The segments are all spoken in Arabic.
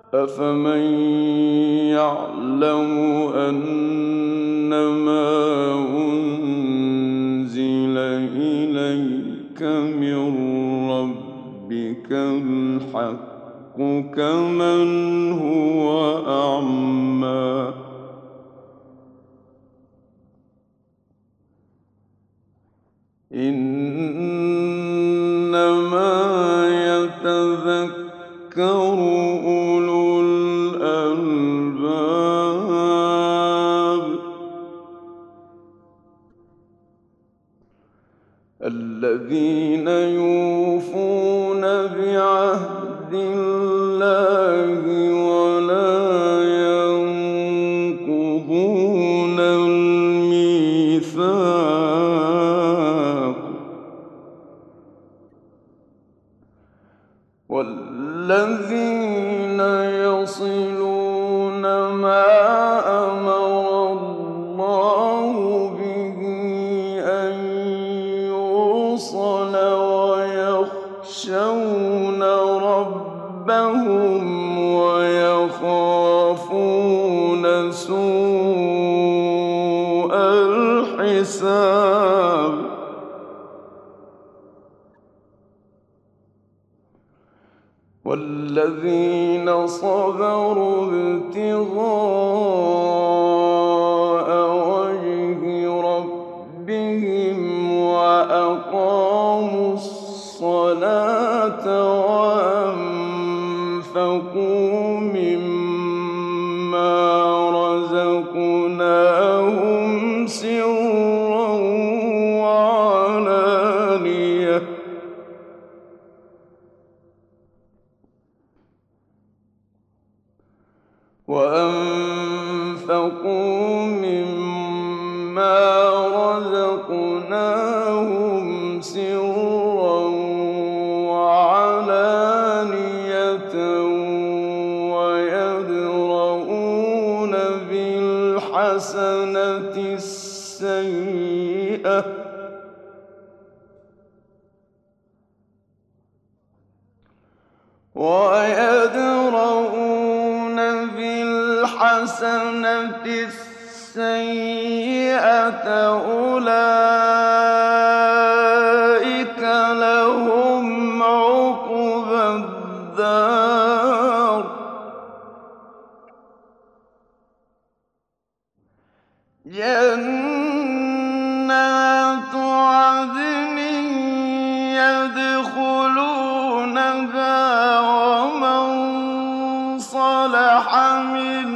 أفمن يعلم أنما أنزل إليك من ربك الحق كمن هو أعمى إنما يتذكر أولو الألباب الذين يوفون بعهد الله ولا ينقضون الميثاق والذين يصلون ما أمر الله به أن يوصل ويخشون ربهم ويخافون سوء الحساب والذين صبروا ابتغاء وجه ربهم وأقاموا الصلاة وأنفقوا مما رزقناهم سرا وعلانية ويدرؤون بالحسنة السيئة أولئك لهم عقبى الدار جنات عدن يدخلونها ومن صلح من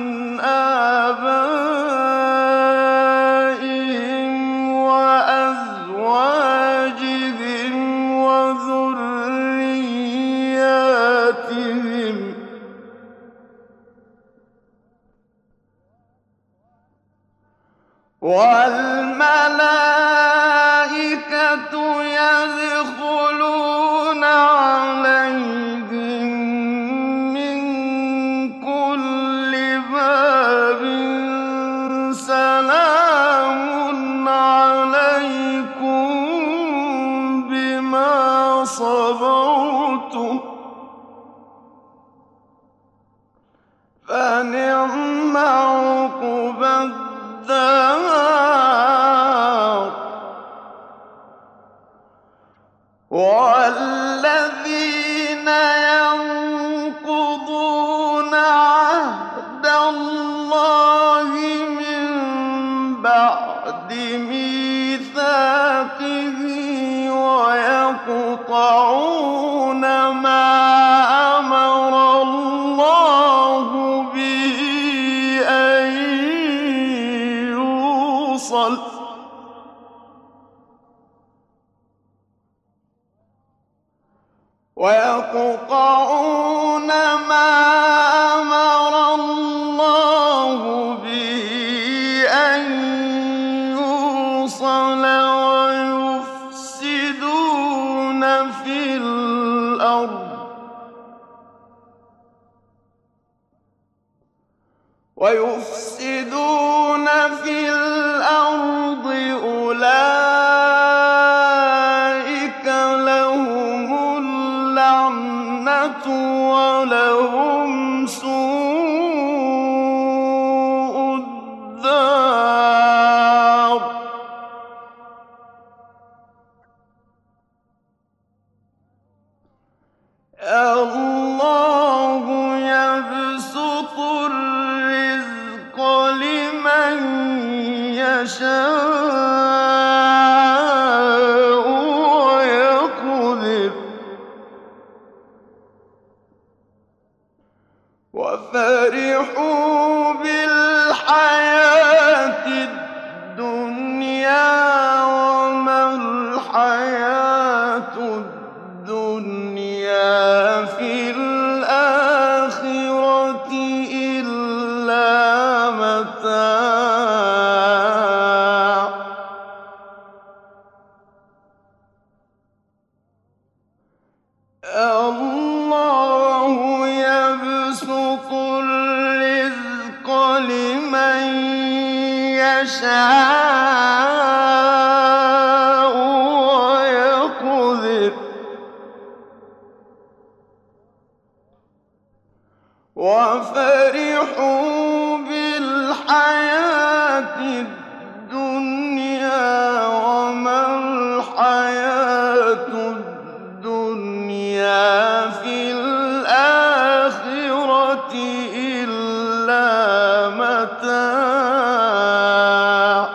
آبائهم وأزواجهم وذرياتهم والملائكة يدخلون عليهم من كل باب سلام عليكم بما صبرتم فنعم عقبى الدار والذين ينقضون عهد الله من بعد ميثاقه ويقطعون ما أمر الله به أن يوصل ويقطعون ما أمر الله به أن يوصل ويفسدون في الأرض أولئك لهم اللعنة ولهم سوء الدار الله يبسط الرزق لمن يشاء ويقدر وفرحوا بالحياة الدنيا وما الحياة الدنيا في الآخرة إلا متاع الله يبسط الرزق لمن يشاء ويقدر وفرحوا بالحياة الدنيا وما الحياة الدنيا في الآخرة إلا متاع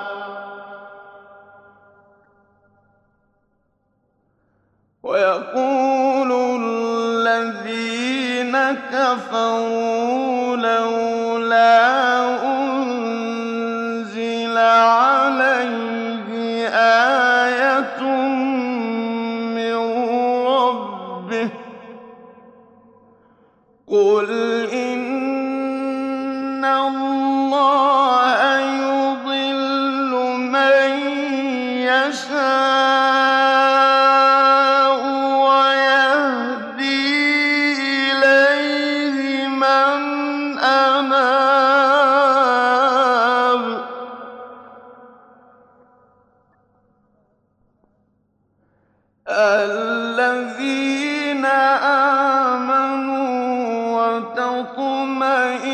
ويقول الذين كفروا لولا أنزل عليه آية من ربه قل إن الله يضل من يشاء ويهدي إليه من أناب الذين آمنوا وتطمئن